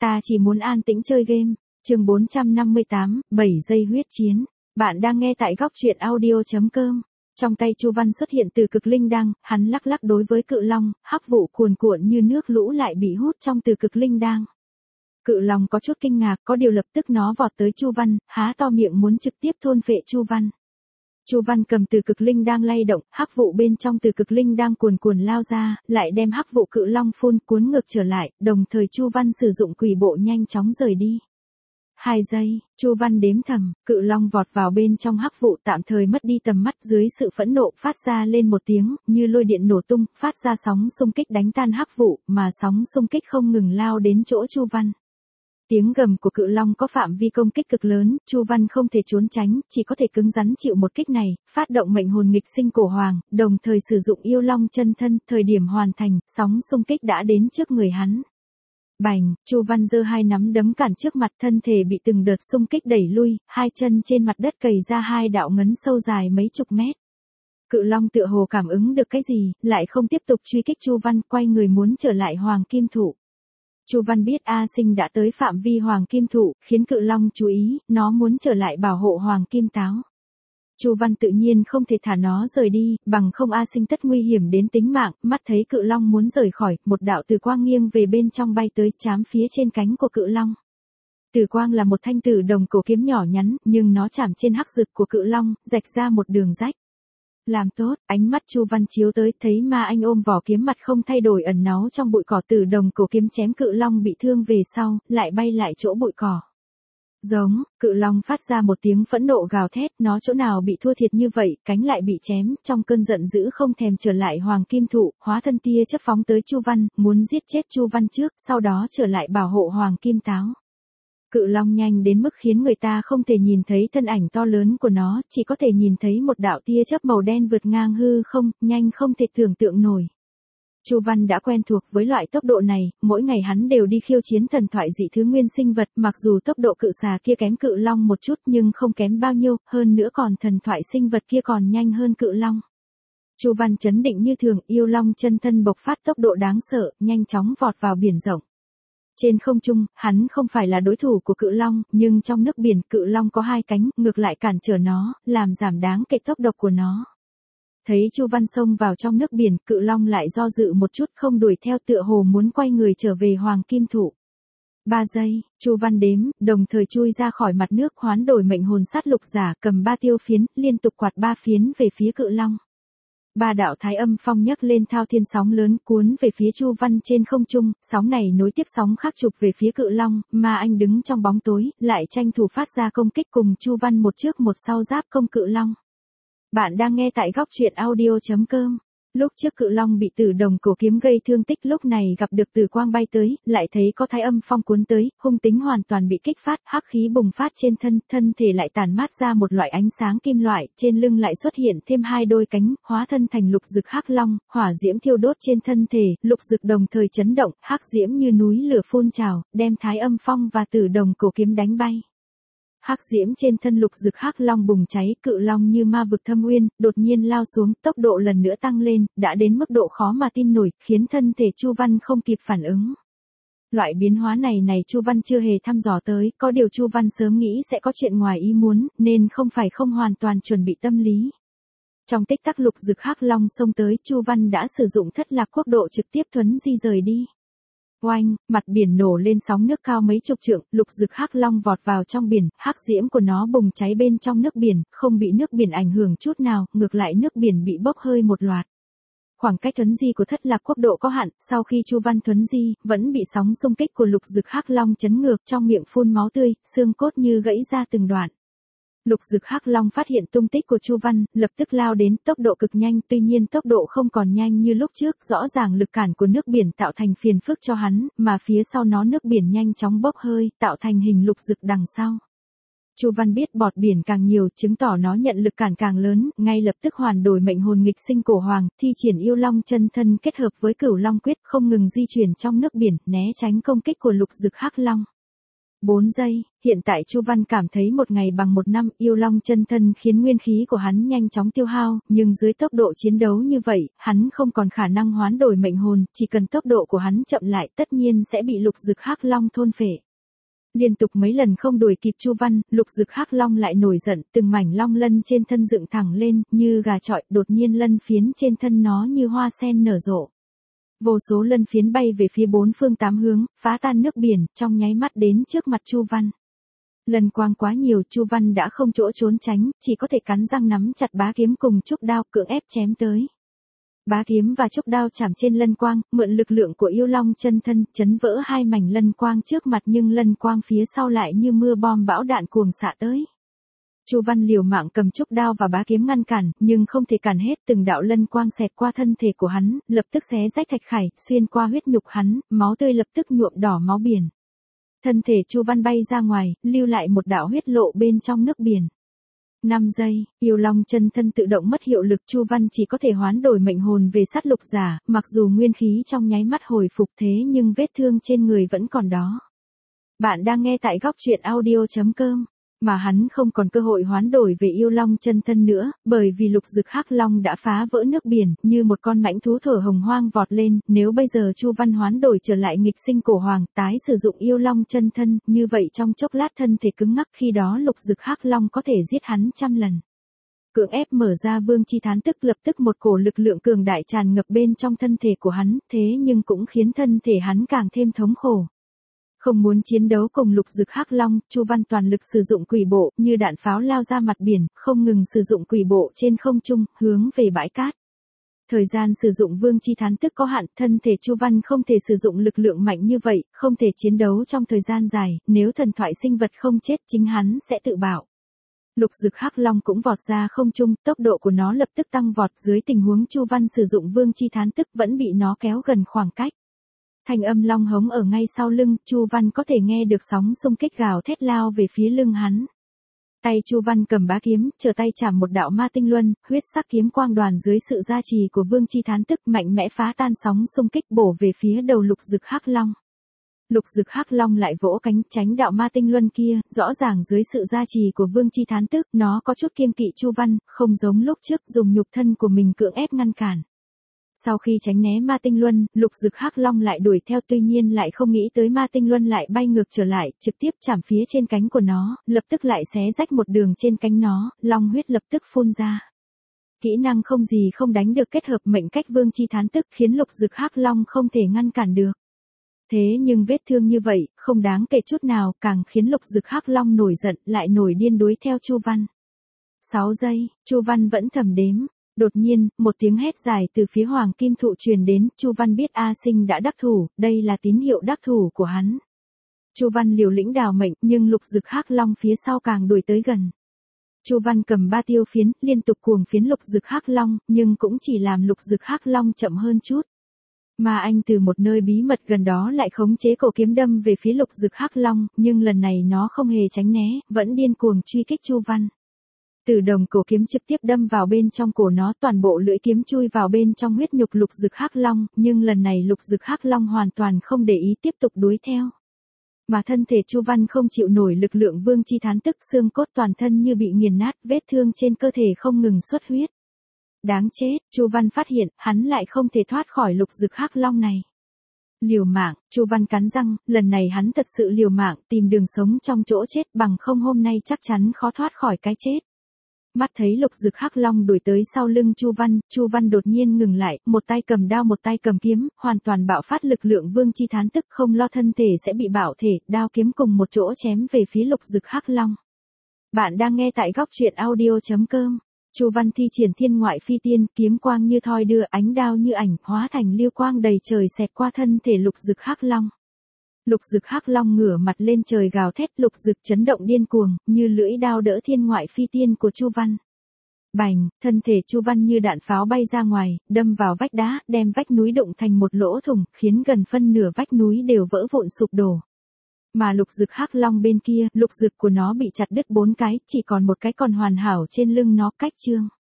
ta chỉ muốn an tĩnh chơi game. Chương 458, 7 giây huyết chiến. Bạn đang nghe tại góc truyện audio.com. Trong tay Chu Văn xuất hiện từ cực linh đăng, hắn lắc lắc đối với cự long, hắc vụ cuồn cuộn như nước lũ lại bị hút trong từ cực linh đăng. Cự long có chút kinh ngạc, có điều lập tức nó vọt tới Chu Văn, há to miệng muốn trực tiếp thôn phệ Chu Văn. Chu Văn cầm từ cực linh đang lay động, hắc vụ bên trong từ cực linh đang cuồn cuộn lao ra, lại đem hắc vụ cự long phun cuốn ngược trở lại, đồng thời Chu Văn sử dụng quỷ bộ nhanh chóng rời đi. 2 giây, Chu Văn đếm thầm, cự long vọt vào bên trong hắc vụ tạm thời mất đi tầm mắt dưới sự phẫn nộ phát ra lên một tiếng, như lôi điện nổ tung, phát ra sóng xung kích đánh tan hắc vụ, mà sóng xung kích không ngừng lao đến chỗ Chu Văn. Tiếng gầm của cự long có phạm vi công kích cực lớn, Chu Văn không thể trốn tránh, chỉ có thể cứng rắn chịu một kích này, phát động mệnh hồn nghịch sinh cổ hoàng, đồng thời sử dụng yêu long chân thân, thời điểm hoàn thành, sóng xung kích đã đến trước người hắn. Bành, Chu Văn giơ hai nắm đấm cản trước mặt, thân thể bị từng đợt xung kích đẩy lui, hai chân trên mặt đất cày ra hai đạo ngấn sâu dài mấy chục mét. Cự long tựa hồ cảm ứng được cái gì, lại không tiếp tục truy kích Chu Văn, quay người muốn trở lại hoàng kim thụ. Chu Văn biết A Sinh đã tới phạm vi hoàng kim thụ, khiến cự long chú ý, nó muốn trở lại bảo hộ hoàng kim táo. Chu Văn tự nhiên không thể thả nó rời đi, bằng không A Sinh tất nguy hiểm đến tính mạng, mắt thấy cự long muốn rời khỏi, một đạo tử quang nghiêng về bên trong bay tới, chám phía trên cánh của cự long. Tử quang là một thanh tử đồng cổ kiếm nhỏ nhắn, nhưng nó chạm trên hắc dực của cự long, rạch ra một đường rách. Làm tốt, ánh mắt Chu Văn chiếu tới, thấy Ma Anh ôm vỏ kiếm mặt không thay đổi ẩn náu trong bụi cỏ, tử đồng cổ kiếm chém cự long bị thương về sau, lại bay lại chỗ bụi cỏ. Giống, cự long phát ra một tiếng phẫn nộ gào thét, nó chỗ nào bị thua thiệt như vậy, cánh lại bị chém, trong cơn giận dữ không thèm trở lại hoàng kim thụ, hóa thân tia chớp phóng tới Chu Văn, muốn giết chết Chu Văn trước, sau đó trở lại bảo hộ hoàng kim táo. Cự long nhanh đến mức khiến người ta không thể nhìn thấy thân ảnh to lớn của nó, chỉ có thể nhìn thấy một đạo tia chớp màu đen vượt ngang hư không, nhanh không thể tưởng tượng nổi. Chu Văn đã quen thuộc với loại tốc độ này, mỗi ngày hắn đều đi khiêu chiến thần thoại dị thứ nguyên sinh vật, mặc dù tốc độ cự xà kia kém cự long một chút nhưng không kém bao nhiêu, hơn nữa còn thần thoại sinh vật kia còn nhanh hơn cự long. Chu Văn trấn định như thường, yêu long chân thân bộc phát tốc độ đáng sợ, nhanh chóng vọt vào biển rộng. Trên không trung, hắn không phải là đối thủ của cự long, nhưng trong nước biển, cự long có hai cánh, ngược lại cản trở nó, làm giảm đáng kể tốc độ của nó. Thấy Chu Văn xông vào trong nước biển, cự long lại do dự một chút không đuổi theo, tựa hồ muốn quay người trở về hoàng kim thụ. 3 giây, Chu Văn đếm, đồng thời chui ra khỏi mặt nước, hoán đổi mệnh hồn sát lục giả, cầm 3 tiêu phiến, liên tục quạt 3 phiến về phía cự long. 3 đạo thái âm phong nhấc lên thao thiên sóng lớn cuốn về phía Chu Văn trên không trung, sóng này nối tiếp sóng khác chụp về phía cự long, mà anh đứng trong bóng tối, lại tranh thủ phát ra công kích cùng Chu Văn một trước một sau giáp công cự long. Bạn đang nghe tại góc truyện audio.com. Lúc trước cự long bị tử đồng cổ kiếm gây thương tích, lúc này gặp được tử quang bay tới, lại thấy có thái âm phong cuốn tới, hung tính hoàn toàn bị kích phát, hắc khí bùng phát trên thân, thân thể lại tản mát ra một loại ánh sáng kim loại, trên lưng lại xuất hiện thêm 2 đôi cánh, hóa thân thành lục dực hắc long, hỏa diễm thiêu đốt trên thân thể, lục dực đồng thời chấn động, hắc diễm như núi lửa phun trào, đem thái âm phong và tử đồng cổ kiếm đánh bay. Hắc diễm trên thân lục dực hắc long bùng cháy, cự long như ma vực thâm uyên, đột nhiên lao xuống, tốc độ lần nữa tăng lên, đã đến mức độ khó mà tin nổi, khiến thân thể Chu Văn không kịp phản ứng. Loại biến hóa này Chu Văn chưa hề thăm dò tới, có điều Chu Văn sớm nghĩ sẽ có chuyện ngoài ý muốn, nên không hoàn toàn chuẩn bị tâm lý. Trong tích tắc lục dực hắc long xông tới, Chu Văn đã sử dụng thất lạc quốc độ trực tiếp thuấn di rời đi. Oanh, mặt biển nổ lên sóng nước cao mấy chục trượng, lục dực hắc long vọt vào trong biển, hắc diễm của nó bùng cháy bên trong nước biển, không bị nước biển ảnh hưởng chút nào, ngược lại nước biển bị bốc hơi một loạt. Khoảng cách thuấn di của thất lạc quốc độ có hạn, sau khi Chu Văn thuấn di, vẫn bị sóng xung kích của lục dực hắc long chấn ngược, trong miệng phun máu tươi, xương cốt như gãy ra từng đoạn. Lục dực hắc long phát hiện tung tích của Chu Văn, lập tức lao đến, tốc độ cực nhanh, tuy nhiên tốc độ không còn nhanh như lúc trước, rõ ràng lực cản của nước biển tạo thành phiền phức cho hắn, mà phía sau nó nước biển nhanh chóng bốc hơi, tạo thành hình lục dực đằng sau. Chu Văn biết bọt biển càng nhiều, chứng tỏ nó nhận lực cản càng lớn, ngay lập tức hoàn đổi mệnh hồn nghịch sinh cổ hoàng, thi triển yêu long chân thân kết hợp với cửu long quyết, không ngừng di chuyển trong nước biển, né tránh công kích của lục dực hắc long. 4 giây, hiện tại Chu Văn cảm thấy một ngày bằng một năm, yêu long chân thân khiến nguyên khí của hắn nhanh chóng tiêu hao, nhưng dưới tốc độ chiến đấu như vậy, hắn không còn khả năng hoán đổi mệnh hồn, chỉ cần tốc độ của hắn chậm lại tất nhiên sẽ bị lục dực hắc long thôn phệ. Liên tục mấy lần không đuổi kịp Chu Văn, lục dực hắc long lại nổi giận, từng mảnh long lân trên thân dựng thẳng lên, như gà chọi, đột nhiên lân phiến trên thân nó như hoa sen nở rộ. Vô số lân phiến bay về phía bốn phương tám hướng, phá tan nước biển, trong nháy mắt đến trước mặt Chu Văn. Lân quang quá nhiều, Chu Văn đã không chỗ trốn tránh, chỉ có thể cắn răng nắm chặt bá kiếm cùng trúc đao cưỡng ép chém tới. Bá kiếm và trúc đao chạm trên lân quang, mượn lực lượng của yêu long chân thân, chấn vỡ hai mảnh lân quang trước mặt nhưng lân quang phía sau lại như mưa bom bão đạn cuồng xạ tới. Chu Văn liều mạng cầm trúc đao và bá kiếm ngăn cản, nhưng không thể cản hết, từng đạo lân quang xẹt qua thân thể của hắn, lập tức xé rách thạch khải, xuyên qua huyết nhục hắn, máu tươi lập tức nhuộm đỏ máu biển. Thân thể Chu Văn bay ra ngoài, lưu lại một đạo huyết lộ bên trong nước biển. 5 giây, yêu long chân thân tự động mất hiệu lực, Chu Văn chỉ có thể hoán đổi mệnh hồn về sát lục giả, mặc dù nguyên khí trong nháy mắt hồi phục thế nhưng vết thương trên người vẫn còn đó. Bạn đang nghe tại góc truyện audio.com. Mà hắn không còn cơ hội hoán đổi về yêu long chân thân nữa, bởi vì lục dực hắc long đã phá vỡ nước biển, như một con mãnh thú thở hồng hoang vọt lên, nếu bây giờ Chu Văn hoán đổi trở lại nghịch sinh cổ hoàng, tái sử dụng yêu long chân thân, như vậy trong chốc lát thân thể cứng ngắc, khi đó lục dực hắc long có thể giết hắn trăm lần. Cưỡng ép mở ra vương chi thán tức, lập tức một cổ lực lượng cường đại tràn ngập bên trong thân thể của hắn, thế nhưng cũng khiến thân thể hắn càng thêm thống khổ. Không muốn chiến đấu cùng lục dực hắc long, Chu Văn toàn lực sử dụng quỷ bộ, như đạn pháo lao ra mặt biển, không ngừng sử dụng quỷ bộ trên không trung, hướng về bãi cát. Thời gian sử dụng vương chi thán tức có hạn, thân thể Chu Văn không thể sử dụng lực lượng mạnh như vậy, không thể chiến đấu trong thời gian dài, nếu thần thoại sinh vật không chết chính hắn sẽ tự bạo. Lục dực hắc long cũng vọt ra không trung, tốc độ của nó lập tức tăng vọt, dưới tình huống Chu Văn sử dụng vương chi thán tức vẫn bị nó kéo gần khoảng cách. Thanh âm long hống ở ngay sau lưng, Chu Văn có thể nghe được sóng xung kích gào thét lao về phía lưng hắn. Tay Chu Văn cầm bá kiếm, trở tay chạm một đạo ma tinh luân, huyết sắc kiếm quang đoàn dưới sự gia trì của vương chi thán tức mạnh mẽ phá tan sóng xung kích bổ về phía đầu lục dực hắc long. Lục dực hắc long lại vỗ cánh tránh đạo ma tinh luân kia, rõ ràng dưới sự gia trì của vương chi thán tức, nó có chút kiêng kỵ Chu Văn, không giống lúc trước dùng nhục thân của mình cưỡng ép ngăn cản. Sau khi tránh né ma tinh luân, lục dực hắc long lại đuổi theo, tuy nhiên lại không nghĩ tới ma tinh luân lại bay ngược trở lại, trực tiếp chạm phía trên cánh của nó, lập tức lại xé rách một đường trên cánh nó, long huyết lập tức phun ra. Kỹ năng không gì không đánh được kết hợp mệnh cách vương chi thán tức khiến lục dực hắc long không thể ngăn cản được. Thế nhưng vết thương như vậy, không đáng kể chút nào, càng khiến lục dực hắc long nổi giận, lại nổi điên đuổi theo Chu Văn. 6 giây, Chu Văn vẫn thầm đếm. Đột nhiên, một tiếng hét dài từ phía hoàng kim thụ truyền đến, Chu Văn biết A Sinh đã đắc thủ, đây là tín hiệu đắc thủ của hắn. Chu Văn liều lĩnh đào mệnh, nhưng lục dực hắc long phía sau càng đuổi tới gần. Chu Văn cầm ba tiêu phiến, liên tục cuồng phiến lục dực hắc long, nhưng cũng chỉ làm lục dực hắc long chậm hơn chút. Mà anh từ một nơi bí mật gần đó lại khống chế cổ kiếm đâm về phía lục dực hắc long, nhưng lần này nó không hề tránh né, vẫn điên cuồng truy kích Chu Văn. Từ đồng cổ kiếm trực tiếp đâm vào bên trong cổ nó, toàn bộ lưỡi kiếm chui vào bên trong huyết nhục lục dực hắc long, nhưng lần này lục dực hắc long hoàn toàn không để ý, tiếp tục đuổi theo. Mà thân thể Chu Văn không chịu nổi lực lượng vương chi thán tức, xương cốt toàn thân như bị nghiền nát, vết thương trên cơ thể không ngừng xuất huyết. Đáng chết, Chu Văn phát hiện, hắn lại không thể thoát khỏi lục dực hắc long này. Liều mạng, Chu Văn cắn răng, lần này hắn thật sự liều mạng, tìm đường sống trong chỗ chết, bằng không hôm nay chắc chắn khó thoát khỏi cái chết. Mắt thấy lục dực hắc long đuổi tới sau lưng Chu Văn đột nhiên ngừng lại, một tay cầm đao một tay cầm kiếm, hoàn toàn bạo phát lực lượng vương chi thán tức, không lo thân thể sẽ bị bạo thể, đao kiếm cùng một chỗ chém về phía lục dực hắc long. Bạn đang nghe tại góc truyện audio.com. Chu Văn thi triển thiên ngoại phi tiên, kiếm quang như thoi đưa, ánh đao như ảnh, hóa thành lưu quang đầy trời xẹt qua thân thể lục dực hắc long. Lục dực hắc long ngửa mặt lên trời gào thét, lục dực chấn động điên cuồng, như lưỡi đao đỡ thiên ngoại phi tiên của Chu Văn. Bành, thân thể Chu Văn như đạn pháo bay ra ngoài, đâm vào vách đá, đem vách núi đụng thành một lỗ thủng, khiến gần phân nửa vách núi đều vỡ vụn sụp đổ. Mà lục dực hắc long bên kia, lục dực của nó bị chặt đứt 4 cái, chỉ còn một cái còn hoàn hảo trên lưng nó, cách chương.